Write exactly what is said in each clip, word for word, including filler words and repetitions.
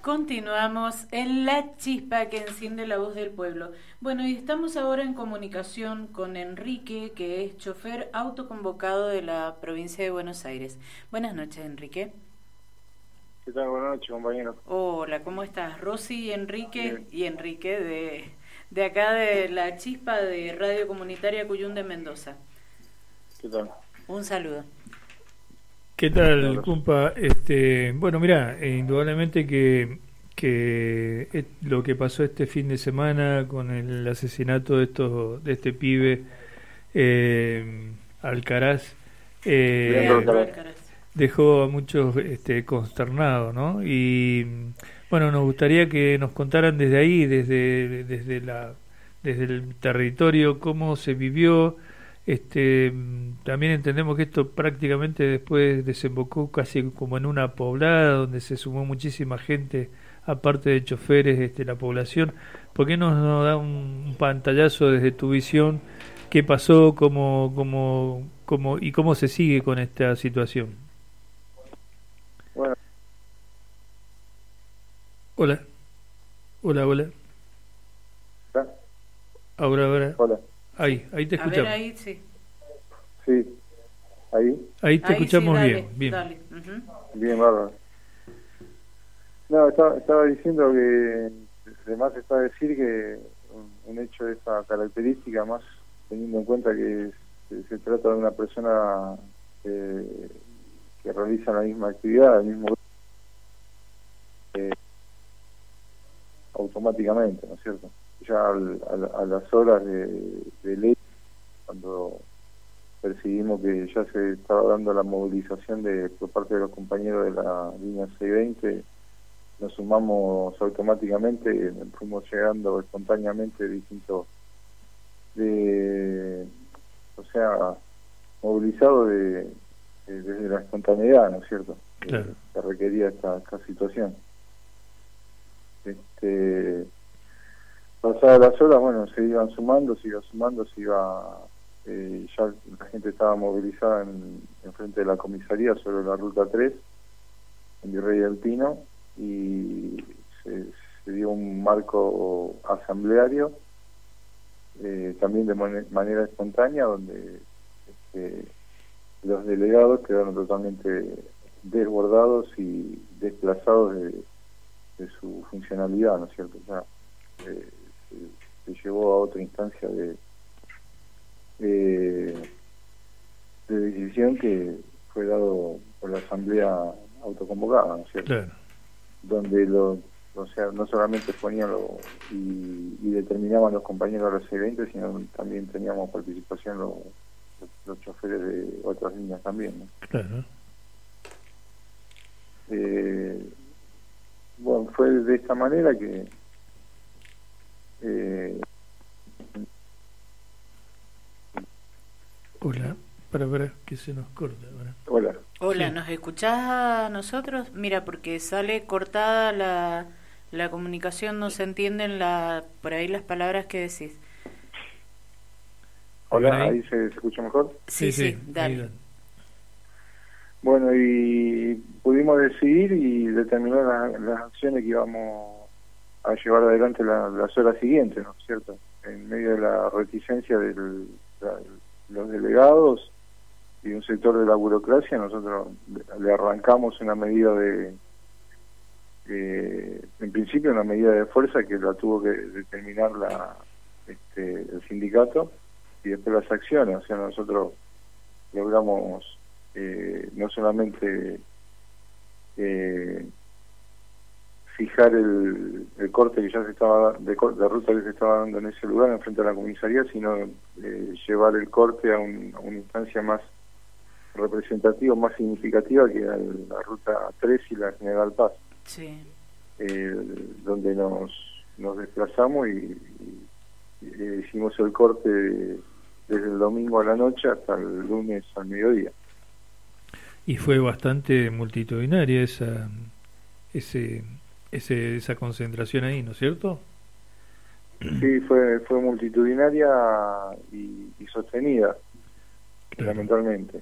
Continuamos en La Chispa que enciende la voz del pueblo. Bueno, y estamos ahora en comunicación con Enrique, que es chofer autoconvocado de la provincia de Buenos Aires. Buenas noches, Enrique. ¿Qué tal? Buenas noches, compañero. Hola, ¿cómo estás? Rosy y Enrique, Bien. y Enrique de, de acá de La Chispa de Radio Comunitaria Cuyún de Mendoza. ¿Qué tal? Un saludo. ¿Qué tal, compa? Este, bueno, mira, eh, indudablemente que, que eh, lo que pasó este fin de semana con el asesinato de estos, de este pibe eh, Alcaraz, eh, Leandro Alcaraz. dejó a muchos este, consternados, ¿no? Y bueno, nos gustaría que nos contaran desde ahí, desde, desde la, desde el territorio, cómo se vivió. Este, también entendemos que esto prácticamente después desembocó casi como en una poblada donde se sumó muchísima gente, aparte de choferes, este, la población. ¿Por qué no nos da un, un pantallazo desde tu visión? ¿Qué pasó? ¿Cómo, cómo, cómo, y cómo se sigue con esta situación? Bueno. Hola. Hola, hola. ¿Está? Ahora, ahora. Hola. Ahí, ahí te A escuchamos. ver, ahí sí. Sí. Ahí. Ahí te Ahí escuchamos sí, dale, bien, bien. Dale. Uh-huh. Bien, bárbaro. No, estaba, estaba diciendo que además está a decir que un, un hecho de esta característica, más teniendo en cuenta que se, se trata de una persona eh, que realiza la misma actividad, el mismo eh, automáticamente, ¿no es cierto? Ya al, al, a las horas de, de ley, cuando percibimos que ya se estaba dando la movilización de por parte de los compañeros de la línea seiscientos veinte, nos sumamos automáticamente, fuimos llegando espontáneamente distintos, de, o sea, movilizados de, de, desde la espontaneidad, ¿no es cierto? Claro. Eh, que requería esta, esta situación. Este, pasadas las horas, bueno, se iban sumando, se iba sumando, se iba, eh, ya la gente estaba movilizada en, en frente de la comisaría sobre la ruta tres, en Virrey del Pino, y se, se dio un marco asambleario, eh, también de man manera espontánea, donde este, los delegados quedaron totalmente desbordados y desplazados de, de su funcionalidad, ¿no es cierto? Ya eh, se, se llevó a otra instancia de, de, de decisión que fue dado por la asamblea autoconvocada, ¿no es cierto? Claro. Donde lo, o sea, no solamente ponían lo, y, y determinaban los compañeros de los eventos, sino también teníamos participación los, los, los choferes de otras líneas también, ¿no? Claro. Eh, bueno, fue de esta manera que eh, Hola, para ver que se nos corta ahora. hola. Hola, Sí. ¿nos escuchás a nosotros? Mira, porque sale cortada la, la comunicación, no se entienden la, por ahí las palabras que decís. Hola, ahí. ahí se, se escucha mejor. Sí, sí, ahí dale. dale. Bueno, y pudimos decidir y determinar la, las acciones que íbamos a llevar adelante la, las horas siguientes, ¿no es cierto? En medio de la reticencia de los delegados y un sector de la burocracia, nosotros le arrancamos una medida de, de en principio una medida de fuerza que la tuvo que determinar la, este, el sindicato, y después las acciones. O sea, nosotros logramos eh, no solamente eh, fijar el, el corte que ya se estaba de, de ruta que se estaba dando en ese lugar, enfrente a la comisaría, sino eh, llevar el corte a, un, a una instancia más representativa, más significativa, que era el, la ruta tres y la General Paz, Sí. eh, donde nos, nos desplazamos y, y, y hicimos el corte de, desde el domingo a la noche hasta el lunes al mediodía. Y fue bastante multitudinaria esa ese, ese esa concentración ahí, ¿no es cierto? Sí, fue fue multitudinaria y, y sostenida, claro, fundamentalmente.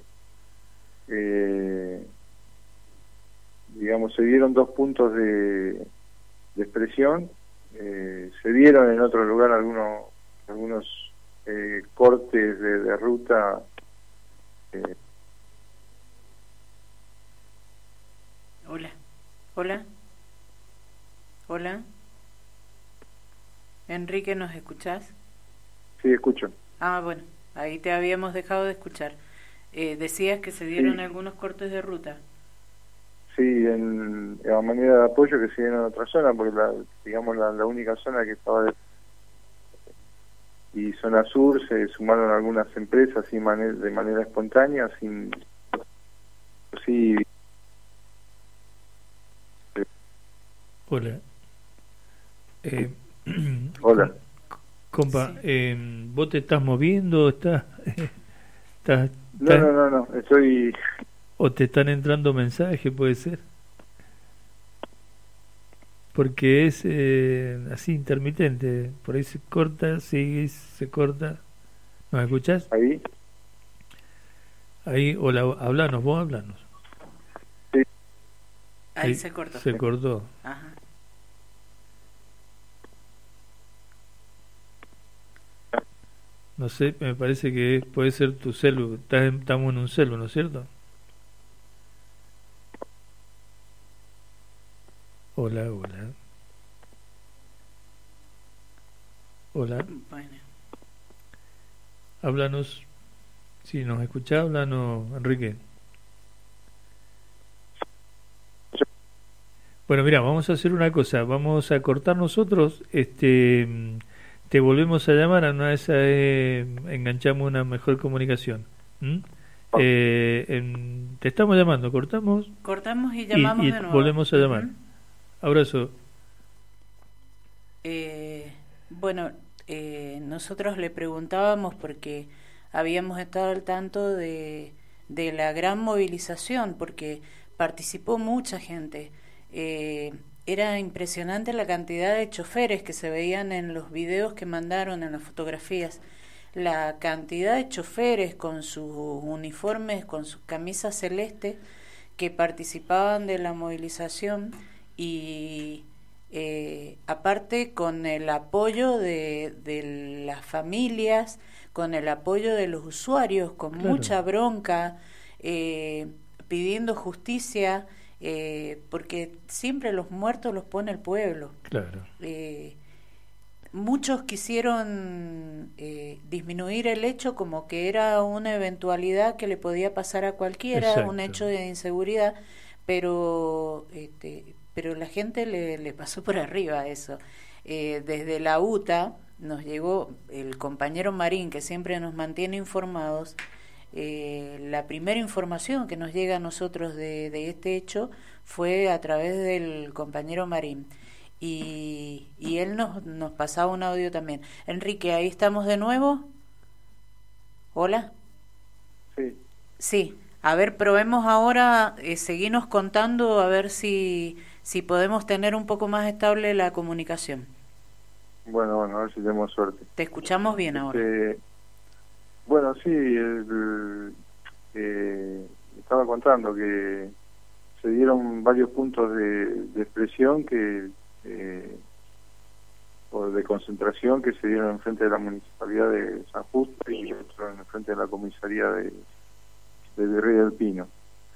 Eh, digamos, se dieron dos puntos de, de expresión. Eh, se vieron en otro lugar algunos algunos eh, cortes de, de ruta. eh, Hola, hola, hola. Enrique, ¿nos escuchás? sí, escucho. Ah, bueno, ahí te habíamos dejado de escuchar. Eh, decías que se dieron Sí. algunos cortes de ruta. Sí, en, a manera de apoyo que se dieron en otra zona, porque la, digamos la, la única zona que estaba de, y zona sur se sumaron algunas empresas sin mane- de manera espontánea, sin sí. Hola. Eh, Hola. Compa, Sí. eh, ¿vos te estás moviendo? ¿Estás, estás, No, estás- no, no, no, estoy... ¿O te están entrando mensajes? Puede ser. Porque es eh, así intermitente. Por ahí se corta, sigue, se corta. ¿Nos escuchás? ahí. Ahí, hola, hablanos, vos hablanos. Ahí se cortó. Se cortó. Ajá. No sé, me parece que puede ser tu celu. Estás en- Estamos en un celu, ¿no es cierto? Hola, hola. Hola, Bueno, háblanos. Si nos escuchás, háblanos, Enrique. Bueno, mira, vamos a hacer una cosa. Vamos a cortar nosotros. Este, mm, te volvemos a llamar. A una vez eh, enganchamos una mejor comunicación. ¿Mm? Eh, en- te estamos llamando. Cortamos cortamos y y, llamamos y de nuevo. volvemos a llamar. Ujú. Abrazo. Eh, bueno, eh, nosotros le preguntábamos porque habíamos estado al tanto de, de la gran movilización, porque participó mucha gente. Eh, era impresionante la cantidad de choferes que se veían en los videos que mandaron, en las fotografías. La cantidad de choferes con sus uniformes, con sus camisas celestes, que participaban de la movilización y eh, aparte con el apoyo de, de las familias, con el apoyo de los usuarios, con Claro. mucha bronca, eh, pidiendo justicia, eh, porque siempre los muertos los pone el pueblo. Claro. Eh, muchos quisieron eh, disminuir el hecho como que era una eventualidad que le podía pasar a cualquiera, Exacto. un hecho de inseguridad, pero este, pero la gente le, le pasó por arriba eso. Eh, desde la U T A nos llegó el compañero Marín, que siempre nos mantiene informados. Eh, la primera información que nos llega a nosotros de, de este hecho fue a través del compañero Marín. Y, y él nos, nos pasaba un audio también. Enrique, ahí estamos de nuevo. Hola. Sí. Sí, a ver, probemos ahora, eh, seguirnos contando, a ver si, si podemos tener un poco más estable la comunicación. Bueno, bueno, a ver si tenemos suerte. Te escuchamos bien ahora. Este, bueno, sí, el, eh, estaba contando que se dieron varios puntos de, de expresión que eh, o de concentración que se dieron enfrente de la municipalidad de San Justo y otro enfrente de la comisaría de, de Virrey del Pino.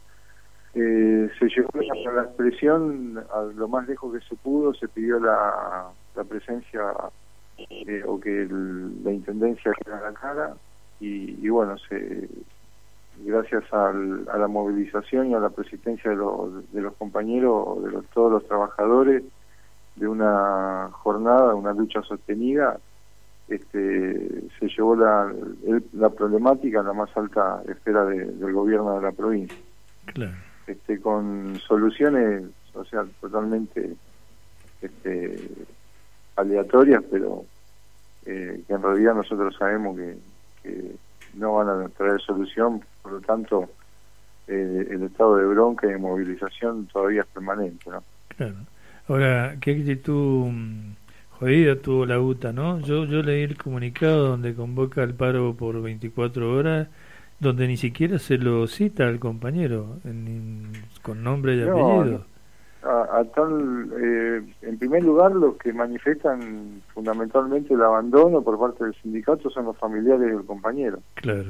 Eh, se llevó la, la expresión a lo más lejos que se pudo, se pidió la, la presencia eh, o que el, la intendencia quedara la cara y, y bueno, se gracias al, a la movilización y a la persistencia de los, de los compañeros, de los, todos los trabajadores, de una jornada, una lucha sostenida, este, se llevó la, el, la problemática a la más alta esfera de, del gobierno de la provincia. Claro. Este, con soluciones, o sea, totalmente este, aleatorias, pero eh, que en realidad nosotros sabemos que, que no van a traer solución, por lo tanto eh, el estado de bronca y de movilización todavía es permanente, ¿no? Claro. Ahora, qué actitud mm, jodida tuvo la U T A, ¿no? Yo yo leí el comunicado donde convoca el paro por veinticuatro horas, donde ni siquiera se lo cita al compañero, en- con nombre y No, apellido. a, a tal, eh, en primer lugar, los que manifiestan fundamentalmente el abandono por parte del sindicato son los familiares del compañero. Claro.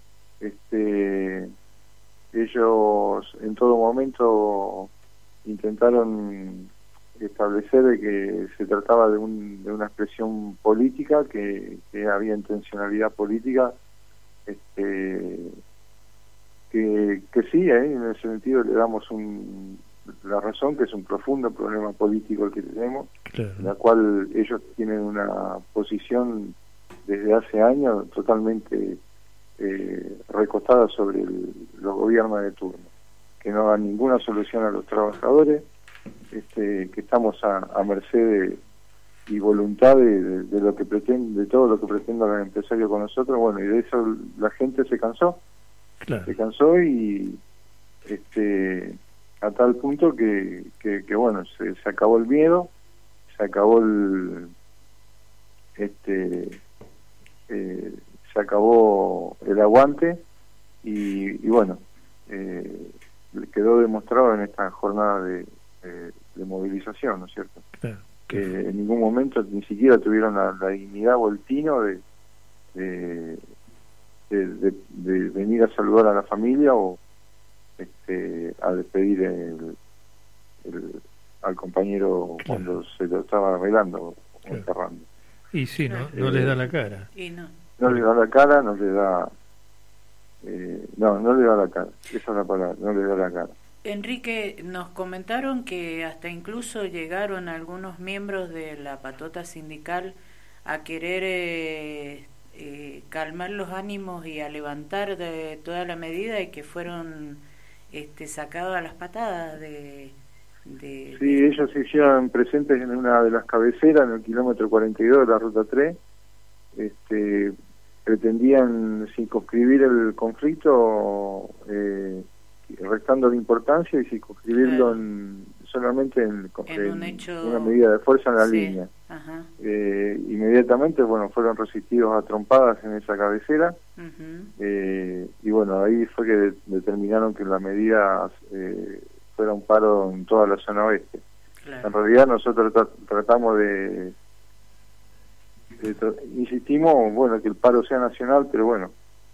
Este, ellos en todo momento intentaron establecer de que se trataba de, un, de una expresión política, que, que había intencionalidad política, este, que, que sí, ¿eh? En ese sentido le damos un, la razón, que es un profundo problema político el que tenemos, claro. En la cual ellos tienen una posición desde hace años totalmente eh, recostada sobre el, los gobiernos de turno, que no dan ninguna solución a los trabajadores, este, que estamos a, a merced de, y voluntad de, de, de lo que pretende, de todo lo que pretenda el empresario con nosotros. Bueno, y de eso la gente se cansó, claro. se cansó y este a tal punto que, que, que bueno, se, se acabó el miedo, se acabó el este eh, se acabó el aguante y, y bueno, eh, quedó demostrado en esta jornada de De, de movilización, ¿no es cierto? Claro, que eh, en ningún momento ni siquiera tuvieron la, la dignidad o el tino de de, de, de de venir a saludar a la familia o este a despedir el, el, al compañero, claro, cuando se lo estaba velando o claro, enterrando. Y sí, no, no eh, les da la cara. Y no. No le da la cara, no le da... Eh, no, no le da la cara. Esa es la palabra, no le da la cara. Enrique, nos comentaron que hasta incluso llegaron algunos miembros de la patota sindical a querer eh, eh, calmar los ánimos y a levantar de toda la medida y que fueron este, sacados a las patadas de... de sí, de... ellos se hicieron presentes en una de las cabeceras, en el kilómetro cuarenta y dos de la ruta tres, este, pretendían circunscribir el conflicto eh, restando la importancia y circunscribirlo claro, en, solamente en, en, en un hecho... una medida de fuerza en la sí, línea. ajá. Eh, inmediatamente, bueno, fueron resistidos a trompadas en esa cabecera, uh-huh, eh, y bueno, ahí fue que de, determinaron que la medida eh, fuera un paro en toda la zona oeste. Claro. En realidad nosotros tra tratamos de, de tra insistimos, bueno, que el paro sea nacional, pero bueno,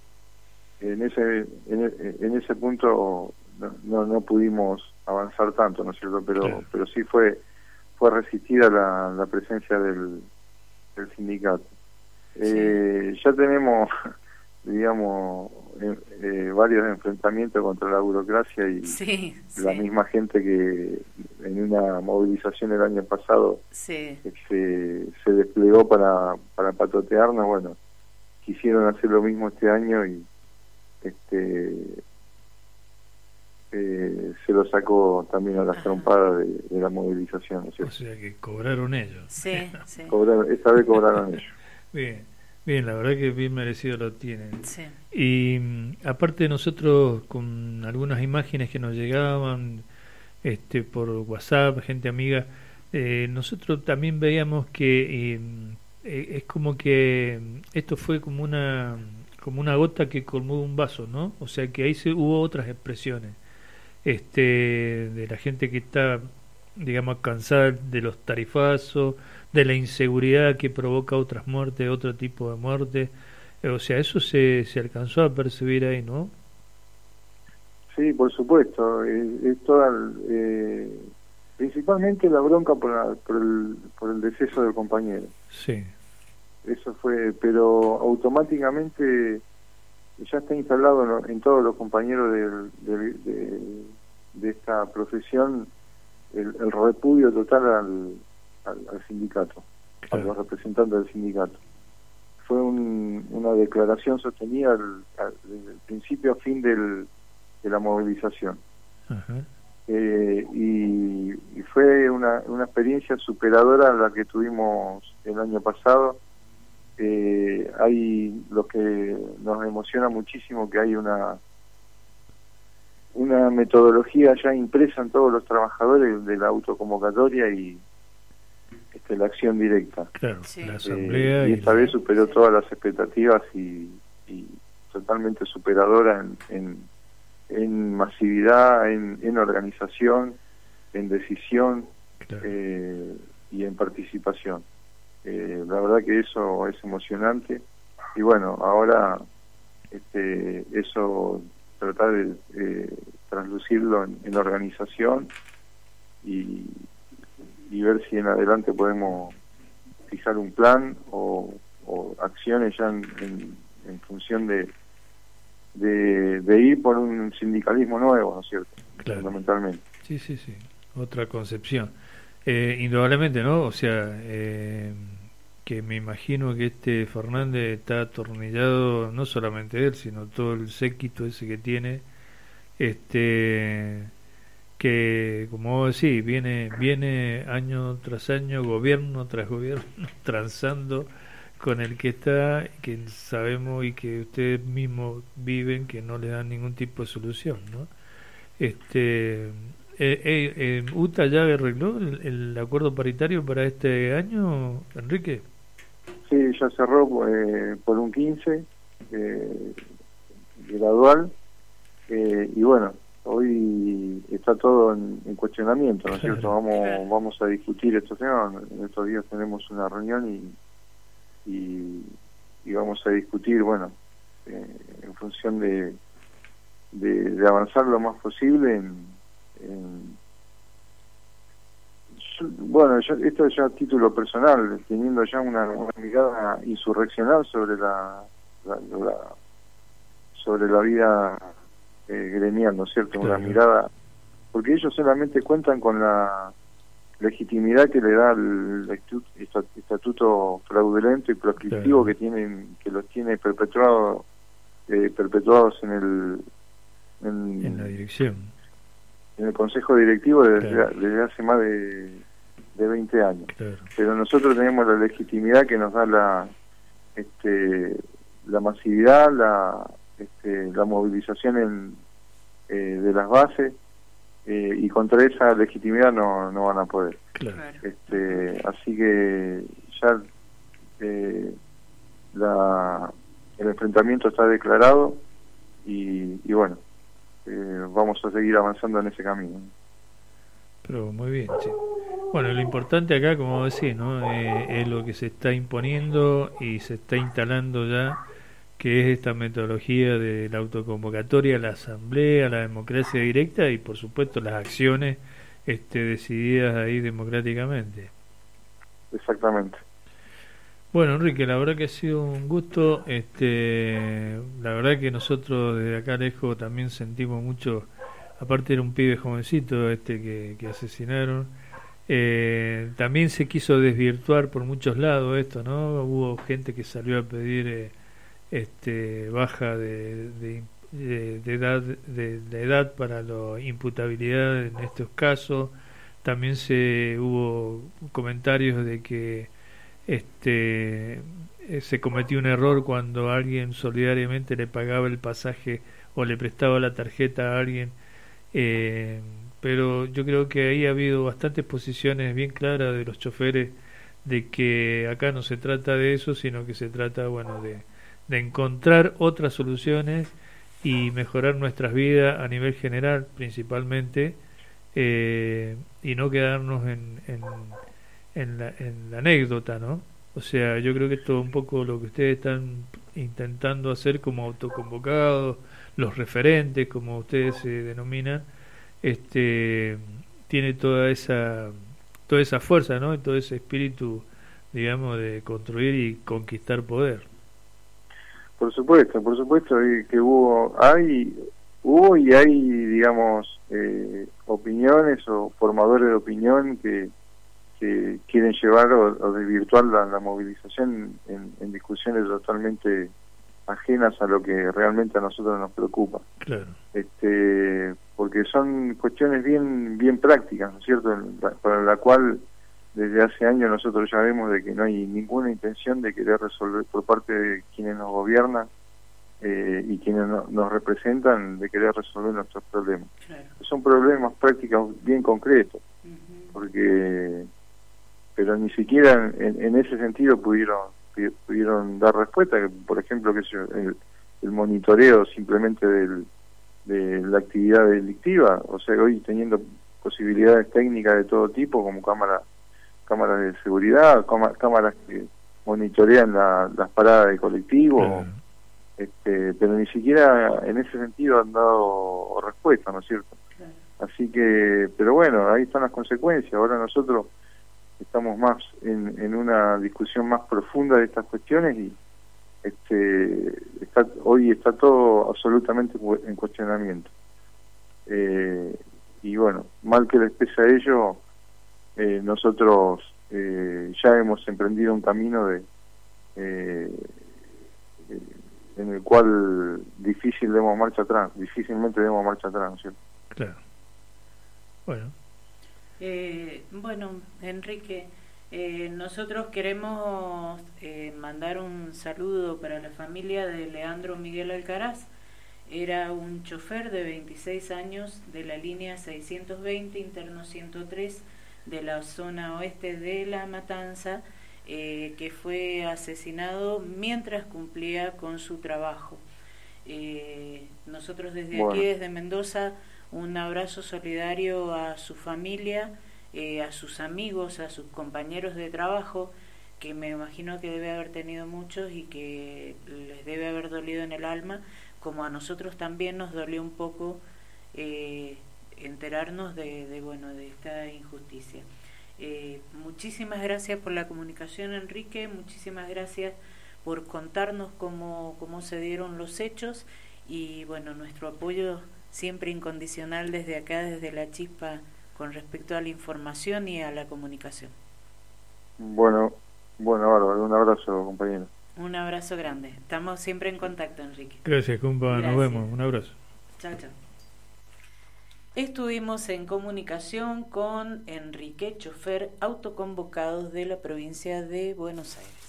en ese en, en ese punto no, no, no pudimos avanzar tanto, ¿no es cierto? Pero claro, pero sí fue fue resistida la, la presencia del, del sindicato. Sí. Eh, ya tenemos, digamos, eh, eh, varios enfrentamientos contra la burocracia y sí, la sí, misma gente que en una movilización el año pasado sí, se, se desplegó para, para patotearnos. Bueno, quisieron hacer lo mismo este año y este eh, se lo sacó también a las trompadas de, de la movilización, ¿no es cierto? O sea que cobraron ellos. Sí, sí. Cobraron, esta vez cobraron ellos. Bien, bien, la verdad que bien merecido lo tienen. Sí. Y aparte nosotros con algunas imágenes que nos llegaban este por WhatsApp, gente amiga, eh, nosotros también veíamos que eh, eh, es como que esto fue como una como una gota que colmó un vaso, ¿no? O sea que ahí se, hubo otras expresiones este de la gente que está, digamos, cansada de los tarifazos, de la inseguridad que provoca otras muertes, otro tipo de muerte. O sea, eso se, se alcanzó a percibir ahí, ¿no? Sí, por supuesto. Es, es toda, eh, principalmente la bronca por, la, por, el, por el deceso del compañero. Sí. Eso fue, pero automáticamente ya está instalado en, en todos los compañeros de, de, de, de esta profesión el, el repudio total al, al, al sindicato, claro, a los representantes del sindicato. Fue un, una declaración sostenida al, al, desde el principio a fin del, de la movilización. Uh-huh. eh, y, y fue una, una experiencia superadora a la que tuvimos el año pasado. Eh, hay lo que nos emociona muchísimo, que hay una una metodología ya impresa en todos los trabajadores de la autoconvocatoria y este, la acción directa. Claro, sí, la asamblea eh, y esta y vez superó sí, todas las expectativas y, y totalmente superadora en, en, en masividad, en, en organización. en decisión, claro. eh, y en participación. Eh, la verdad que eso es emocionante, y bueno, ahora este, eso tratar de eh, traslucirlo en, en organización y, y ver si en adelante podemos fijar un plan o, o acciones ya en, en, en función de, de de ir por un sindicalismo nuevo, ¿no es cierto? Claro. Fundamentalmente. Sí, sí, sí, otra concepción. Eh, indudablemente, ¿no? O sea, eh, que me imagino que este Fernández está atornillado, no solamente él, sino todo el séquito ese que tiene, este que, como vos decís, viene, viene año tras año, gobierno tras gobierno, transando con el que está, que sabemos y que ustedes mismos viven, que no le dan ningún tipo de solución, ¿no? Este, eh, eh, eh, ¿U T A ya arregló el, el acuerdo paritario para este año, Enrique? Sí, ya cerró eh, por un quince, eh, gradual, eh, y bueno, hoy está todo en, en cuestionamiento, ¿no es cierto? Vamos, vamos a discutir estos temas. En estos días tenemos una reunión y, y, y vamos a discutir, bueno, eh, en función de, de, de avanzar lo más posible en, en yo, bueno, yo, esto es ya a título personal, teniendo ya una, una mirada insurreccional sobre la, la, la sobre la vida eh, gremial, ¿no es cierto? Una mirada, porque ellos solamente cuentan con la legitimidad que le da el estatuto fraudulento y proscriptivo, claro, que tienen, que los tiene perpetuado, eh, perpetuados en el en, en la dirección, en el consejo directivo desde, claro, desde hace más de, de veinte años. Claro. Pero nosotros tenemos la legitimidad que nos da la este la masividad, la este, la movilización en, eh, de las bases, eh, y contra esa legitimidad no, no van a poder. Claro. Este, así que ya eh, la, el enfrentamiento está declarado y, y bueno, eh, vamos a seguir avanzando en ese camino. Pero muy bien, sí. Bueno, lo importante acá, como decís, ¿no? Eh, es lo que se está imponiendo y se está instalando ya, que es esta metodología de la autoconvocatoria, la asamblea, la democracia directa y por supuesto las acciones este, decididas ahí democráticamente. Exactamente. Bueno, Enrique, la verdad que ha sido un gusto. Este, la verdad que nosotros desde acá lejos también sentimos mucho, aparte era un pibe jovencito este que, que asesinaron. Eh, también se quiso desvirtuar por muchos lados esto, ¿no? Hubo gente que salió a pedir eh, este baja de, de, de, de edad de, de edad para la imputabilidad en estos casos. También se hubo comentarios de que este se cometió un error cuando alguien solidariamente le pagaba el pasaje o le prestaba la tarjeta a alguien, eh, pero yo creo que ahí ha habido bastantes posiciones bien claras de los choferes de que acá no se trata de eso, sino que se trata, bueno, de de encontrar otras soluciones y mejorar nuestras vidas a nivel general principalmente, eh, y no quedarnos en, en, en, la, en la anécdota, ¿no? O sea, yo creo que esto es un poco lo que ustedes están intentando hacer como autoconvocados, los referentes, como ustedes se denominan, este tiene toda esa toda esa fuerza, ¿no? Y todo ese espíritu, digamos, de construir y conquistar poder. Por supuesto, por supuesto que hubo, hay, hubo y hay, digamos, eh, opiniones o formadores de opinión que, que quieren llevar o, o desvirtuar la, la movilización en, en discusiones totalmente ajenas a lo que realmente a nosotros nos preocupa. Claro. Este, porque son cuestiones bien, bien prácticas, ¿no es cierto? La, para la cual desde hace años nosotros ya vemos de que no hay ninguna intención de querer resolver por parte de quienes nos gobiernan eh, y quienes no, nos representan, de querer resolver nuestros problemas. Claro. Son problemas prácticos bien concretos, uh-huh, porque pero ni siquiera en, en ese sentido pudieron pudieron dar respuesta. Por ejemplo, que el, el monitoreo simplemente del, de la actividad delictiva, o sea, hoy teniendo posibilidades técnicas de todo tipo, como cámaras cámaras de seguridad, cámaras que monitorean la, las paradas de colectivo, claro. este, pero ni siquiera en ese sentido han dado respuesta, ¿no es cierto? Claro. Así que, pero bueno, ahí están las consecuencias. Ahora nosotros estamos más en, en una discusión más profunda de estas cuestiones y este está, hoy está todo absolutamente en cuestionamiento. Eh, y bueno, mal que les pese a ello, eh, nosotros eh, ya hemos emprendido un camino de eh, eh, en el cual difícil demos marcha atrás, difícilmente demos marcha atrás, ¿no es cierto? Claro. Bueno. Eh, bueno, Enrique, eh, nosotros queremos eh, mandar un saludo para la familia de Leandro Miguel Alcaraz. Era un chofer de veintiséis años de la línea seiscientos veinte, interno ciento tres, de la zona oeste de La Matanza, eh, que fue asesinado mientras cumplía con su trabajo. Eh, nosotros desde bueno. aquí, desde Mendoza, un abrazo solidario a su familia, eh, a sus amigos, a sus compañeros de trabajo, que me imagino que debe haber tenido muchos y que les debe haber dolido en el alma, como a nosotros también nos dolió un poco eh, enterarnos de, de bueno de esta injusticia. Eh, muchísimas gracias por la comunicación, Enrique, muchísimas gracias por contarnos cómo, cómo se dieron los hechos y bueno, nuestro apoyo siempre incondicional desde acá, desde La Chispa, con respecto a la información y a la comunicación. Bueno, bueno, Bárbaro, un abrazo, compañero. Un abrazo grande. Estamos siempre en contacto, Enrique. Gracias, compa. Nos vemos. Un abrazo. Chao, chao. Estuvimos en comunicación con Enrique, chofer autoconvocado de la provincia de Buenos Aires.